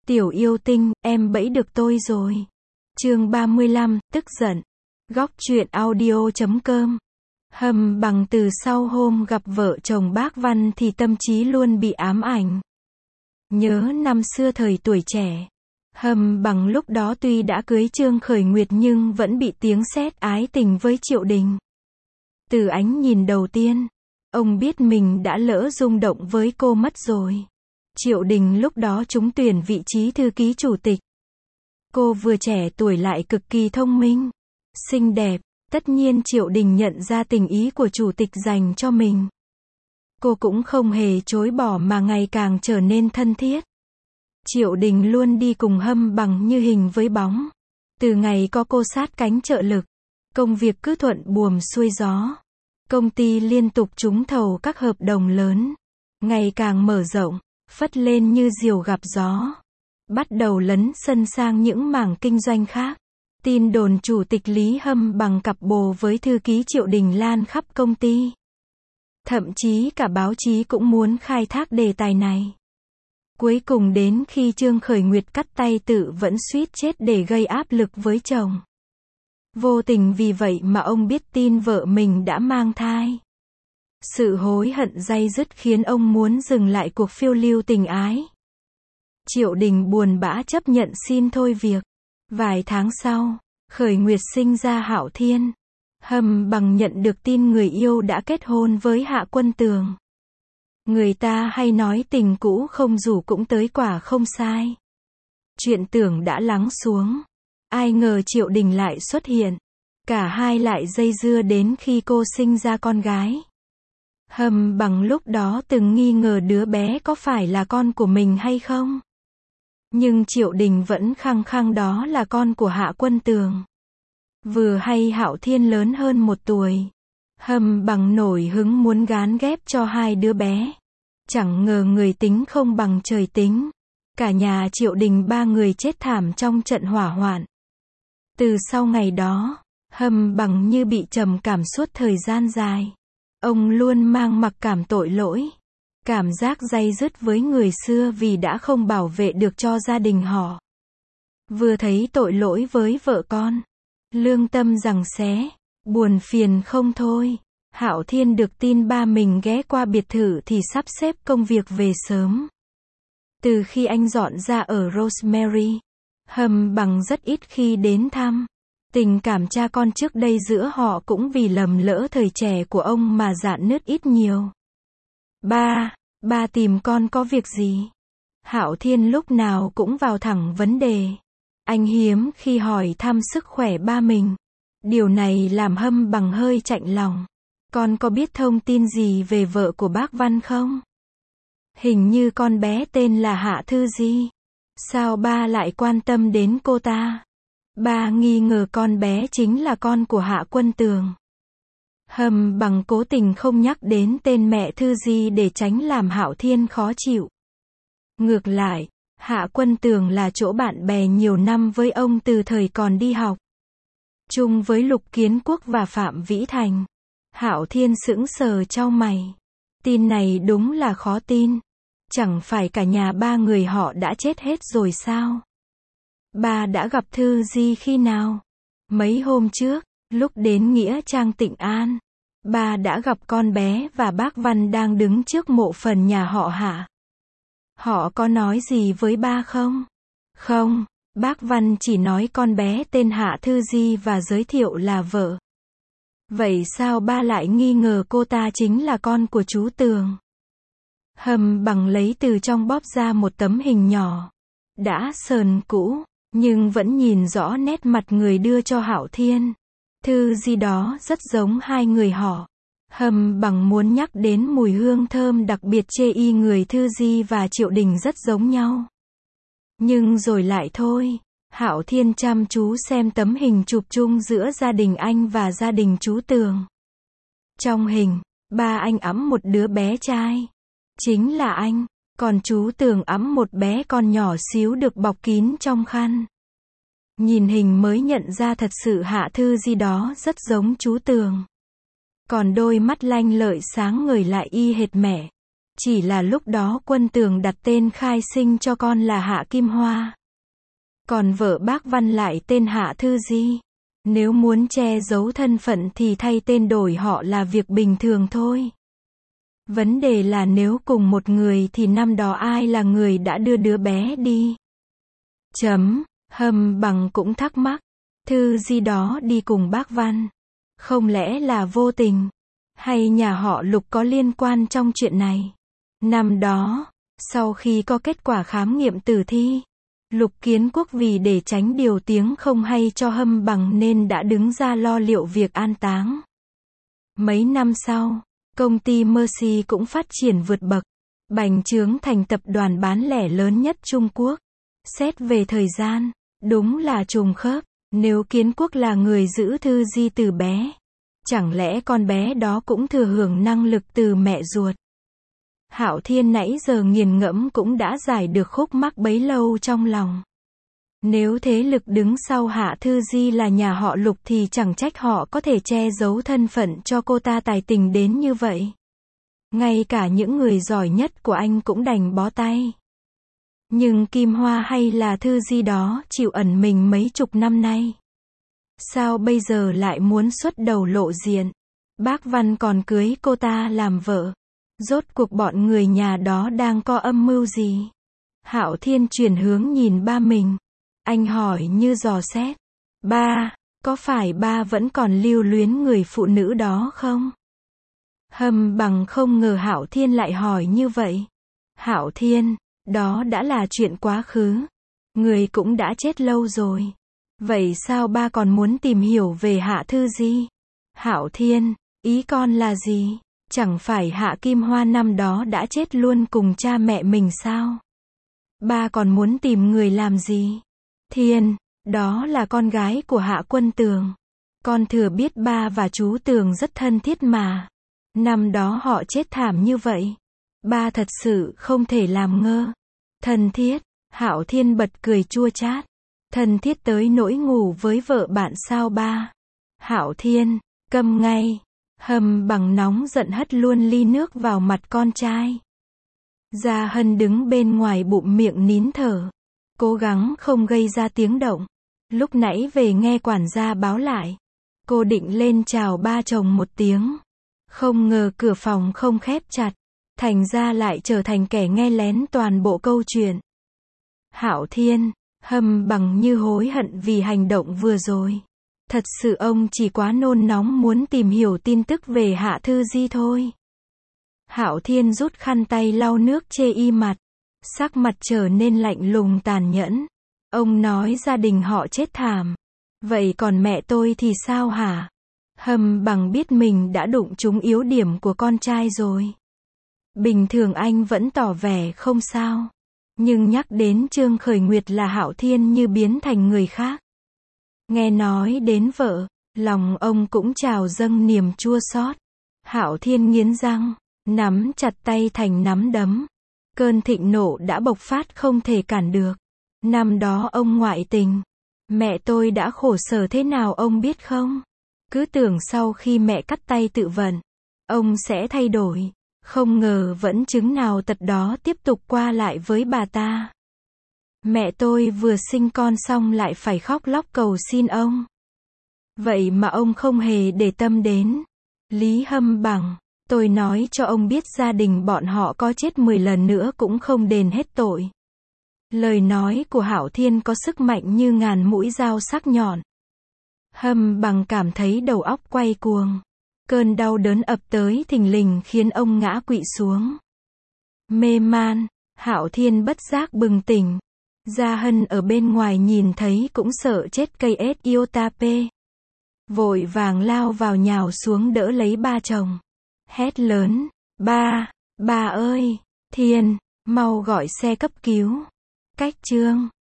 Tiểu yêu tinh, em bẫy được tôi rồi. Chương 35, tức giận. Góc truyện audio.com. Hầm Bằng từ sau hôm gặp vợ chồng bác Văn thì tâm trí luôn bị ám ảnh. Nhớ năm xưa thời tuổi trẻ. Hầm Bằng lúc đó tuy đã cưới Trương Khởi Nguyệt nhưng vẫn bị tiếng sét ái tình với Triệu Đình. Từ ánh nhìn đầu tiên, ông biết mình đã lỡ rung động với cô mất rồi. Triệu Đình lúc đó trúng tuyển vị trí thư ký chủ tịch. Cô vừa trẻ tuổi lại cực kỳ thông minh, xinh đẹp, tất nhiên Triệu Đình nhận ra tình ý của chủ tịch dành cho mình. Cô cũng không hề chối bỏ mà ngày càng trở nên thân thiết. Triệu Đình luôn đi cùng Hầm Bằng như hình với bóng. Từ ngày có cô sát cánh trợ lực, công việc cứ thuận buồm xuôi gió. Công ty liên tục trúng thầu các hợp đồng lớn, ngày càng mở rộng, phất lên như diều gặp gió. Bắt đầu lấn sân sang những mảng kinh doanh khác. Tin đồn chủ tịch Lý Hầm Bằng cặp bồ với thư ký Triệu Đình lan khắp công ty. Thậm chí cả báo chí cũng muốn khai thác đề tài này. Cuối cùng đến khi Trương Khởi Nguyệt cắt tay tự vẫn suýt chết để gây áp lực với chồng. Vô tình vì vậy mà ông biết tin vợ mình đã mang thai. Sự hối hận day dứt khiến ông muốn dừng lại cuộc phiêu lưu tình ái. Triệu Đình buồn bã chấp nhận xin thôi việc. Vài tháng sau, Khởi Nguyệt sinh ra Hạo Thiên. Hầm Bằng nhận được tin người yêu đã kết hôn với Hạ Quân Tường. Người ta hay nói tình cũ không rủ cũng tới, quả không sai. Chuyện tưởng đã lắng xuống. Ai ngờ Triệu Đình lại xuất hiện. Cả hai lại dây dưa đến khi cô sinh ra con gái. Hầm Bằng lúc đó từng nghi ngờ đứa bé có phải là con của mình hay không. Nhưng Triệu Đình vẫn khăng khăng đó là con của Hạ Quân Tường. Vừa hay Hạo Thiên lớn hơn 1 tuổi. Hầm Bằng nổi hứng muốn gán ghép cho hai đứa bé. Chẳng ngờ người tính không bằng trời tính. Cả nhà Triệu Đình 3 người chết thảm trong trận hỏa hoạn. Từ sau ngày đó, Hầm Bằng như bị trầm cảm suốt thời gian dài. Ông luôn mang mặc cảm tội lỗi. Cảm giác day dứt với người xưa vì đã không bảo vệ được cho gia đình họ. Vừa thấy tội lỗi với vợ con, lương tâm giằng xé, buồn phiền không thôi. Hạo Thiên được tin ba mình ghé qua biệt thự thì sắp xếp công việc về sớm. Từ khi anh dọn ra ở Rosemary, Hầm Bằng rất ít khi đến thăm. Tình cảm cha con trước đây giữa họ cũng vì lầm lỡ thời trẻ của ông mà rạn nứt ít nhiều. Ba tìm con có việc gì? Hạo Thiên lúc nào cũng vào thẳng vấn đề. Anh hiếm khi hỏi thăm sức khỏe ba mình. Điều này làm Hầm Bằng hơi chạnh lòng. Con có biết thông tin gì về vợ của bác Văn không? Hình như con bé tên là Hạ Thư Di. Sao ba lại quan tâm đến cô ta? Ba nghi ngờ con bé chính là con của Hạ Quân Tường. Hầm Bằng cố tình không nhắc đến tên mẹ Thư Di để tránh làm Hạo Thiên khó chịu. Ngược lại, Hạ Quân Tường là chỗ bạn bè nhiều năm với ông từ thời còn đi học. Chung với Lục Kiến Quốc và Phạm Vĩ Thành. Hạo Thiên sững sờ chau mày. Tin này đúng là khó tin. Chẳng phải cả nhà 3 người họ đã chết hết rồi sao? Ba đã gặp Thư Di khi nào? Mấy hôm trước, lúc đến Nghĩa Trang Tịnh An. Ba đã gặp con bé và bác Văn đang đứng trước mộ phần nhà họ Hạ. Họ có nói gì với ba không? Không, bác Văn chỉ nói con bé tên Hạ Thư Di và giới thiệu là vợ. Vậy sao ba lại nghi ngờ cô ta chính là con của chú Tường? Hầm Bằng lấy từ trong bóp ra một tấm hình nhỏ. Đã sờn cũ, nhưng vẫn nhìn rõ nét mặt người đưa cho Hạo Thiên. Thư Di đó rất giống hai người họ. Hầm Bằng muốn nhắc đến mùi hương thơm đặc biệt chê y người Thư Di và Triệu Đình rất giống nhau. Nhưng rồi lại thôi. Hạo Thiên chăm chú xem tấm hình chụp chung giữa gia đình anh và gia đình chú Tường. Trong hình, ba anh ẵm một đứa bé trai. Chính là anh, còn chú Tường ẵm một bé con nhỏ xíu được bọc kín trong khăn. Nhìn hình mới nhận ra thật sự Hạ Thư Di đó rất giống chú Tường. Còn đôi mắt lanh lợi sáng ngời lại y hệt mẹ. Chỉ là lúc đó Quân Tường đặt tên khai sinh cho con là Hạ Kim Hoa. Còn vợ bác Văn lại tên Hạ Thư Di. Nếu muốn che giấu thân phận thì thay tên đổi họ là việc bình thường thôi. Vấn đề là nếu cùng một người thì năm đó ai là người đã đưa đứa bé đi? Hâm Bằng cũng thắc mắc. Thư Di đó đi cùng bác Văn. Không lẽ là vô tình? Hay nhà họ Lục có liên quan trong chuyện này? Năm đó, sau khi có kết quả khám nghiệm tử thi, Lục Kiến Quốc vì để tránh điều tiếng không hay cho Hâm Bằng nên đã đứng ra lo liệu việc an táng. Mấy năm sau, công ty Mercy cũng phát triển vượt bậc, bành trướng thành tập đoàn bán lẻ lớn nhất Trung Quốc. Xét về thời gian, đúng là trùng khớp. Nếu Kiến Quốc là người giữ Thư Di từ bé, chẳng lẽ con bé đó cũng thừa hưởng năng lực từ mẹ ruột? Hạo Thiên nãy giờ nghiền ngẫm cũng đã giải được khúc mắc bấy lâu trong lòng. Nếu thế lực đứng sau Hạ Thư Di là nhà họ Lục thì chẳng trách họ có thể che giấu thân phận cho cô ta tài tình đến như vậy. Ngay cả những người giỏi nhất của anh cũng đành bó tay. Nhưng Kim Hoa hay là Thư Di đó chịu ẩn mình mấy chục năm nay. Sao bây giờ lại muốn xuất đầu lộ diện? Bác Văn còn cưới cô ta làm vợ. Rốt cuộc bọn người nhà đó đang có âm mưu gì? Hạo Thiên chuyển hướng nhìn ba mình. Anh hỏi như dò xét. Ba, có phải ba vẫn còn lưu luyến người phụ nữ đó không? Hâm Bằng không ngờ Hạo Thiên lại hỏi như vậy. Hạo Thiên, đó đã là chuyện quá khứ. Người cũng đã chết lâu rồi. Vậy sao ba còn muốn tìm hiểu về Hạ Thư Di? Hạo Thiên, ý con là gì? Chẳng phải Hạ Kim Hoa năm đó đã chết luôn cùng cha mẹ mình sao? Ba còn muốn tìm người làm gì? Thiên, đó là con gái của Hạ Quân Tường. Con thừa biết ba và chú Tường rất thân thiết mà. Năm đó họ chết thảm như vậy. Ba thật sự không thể làm ngơ. Thân thiết, Hạo Thiên bật cười chua chát. Thân thiết tới nỗi ngủ với vợ bạn sao ba? Hạo Thiên, câm ngay. Hâm Bằng nóng giận hất luôn ly nước vào mặt con trai. Gia Hân đứng bên ngoài bụm miệng nín thở, cố gắng không gây ra tiếng động. Lúc nãy về nghe quản gia báo lại, cô định lên chào ba chồng một tiếng. Không ngờ cửa phòng không khép chặt, thành ra lại trở thành kẻ nghe lén toàn bộ câu chuyện. Hạo Thiên, Hâm Bằng như hối hận vì hành động vừa rồi. Thật sự ông chỉ quá nôn nóng muốn tìm hiểu tin tức về Hạ Thư Di thôi. Hạo Thiên rút khăn tay lau nước chê y mặt. Sắc mặt trở nên lạnh lùng tàn nhẫn. Ông nói gia đình họ chết thảm. Vậy còn mẹ tôi thì sao hả? Hâm Bằng biết mình đã đụng trúng yếu điểm của con trai rồi. Bình thường anh vẫn tỏ vẻ không sao. Nhưng nhắc đến Trương Khởi Nguyệt là Hạo Thiên như biến thành người khác. Nghe nói đến vợ, lòng ông cũng trào dâng niềm chua xót. Hạo Thiên nghiến răng, nắm chặt tay thành nắm đấm. Cơn thịnh nộ đã bộc phát không thể cản được. Năm đó ông ngoại tình. Mẹ tôi đã khổ sở thế nào ông biết không? Cứ tưởng sau khi mẹ cắt tay tự vận, ông sẽ thay đổi. Không ngờ vẫn chứng nào tật đó tiếp tục qua lại với bà ta. Mẹ tôi vừa sinh con xong lại phải khóc lóc cầu xin ông. Vậy mà ông không hề để tâm đến. Lý Hâm Bằng, tôi nói cho ông biết gia đình bọn họ có chết 10 lần nữa cũng không đền hết tội. Lời nói của Hạo Thiên có sức mạnh như ngàn mũi dao sắc nhọn. Hâm Bằng cảm thấy đầu óc quay cuồng. Cơn đau đớn ập tới thình lình khiến ông ngã quỵ xuống. Mê man, Hạo Thiên bất giác bừng tỉnh. Gia Hân ở bên ngoài nhìn thấy cũng sợ chết cây ết iota p. Vội vàng lao vào nhào xuống đỡ lấy ba chồng. Hét lớn, ba ơi, Thiên, mau gọi xe cấp cứu. Cách chương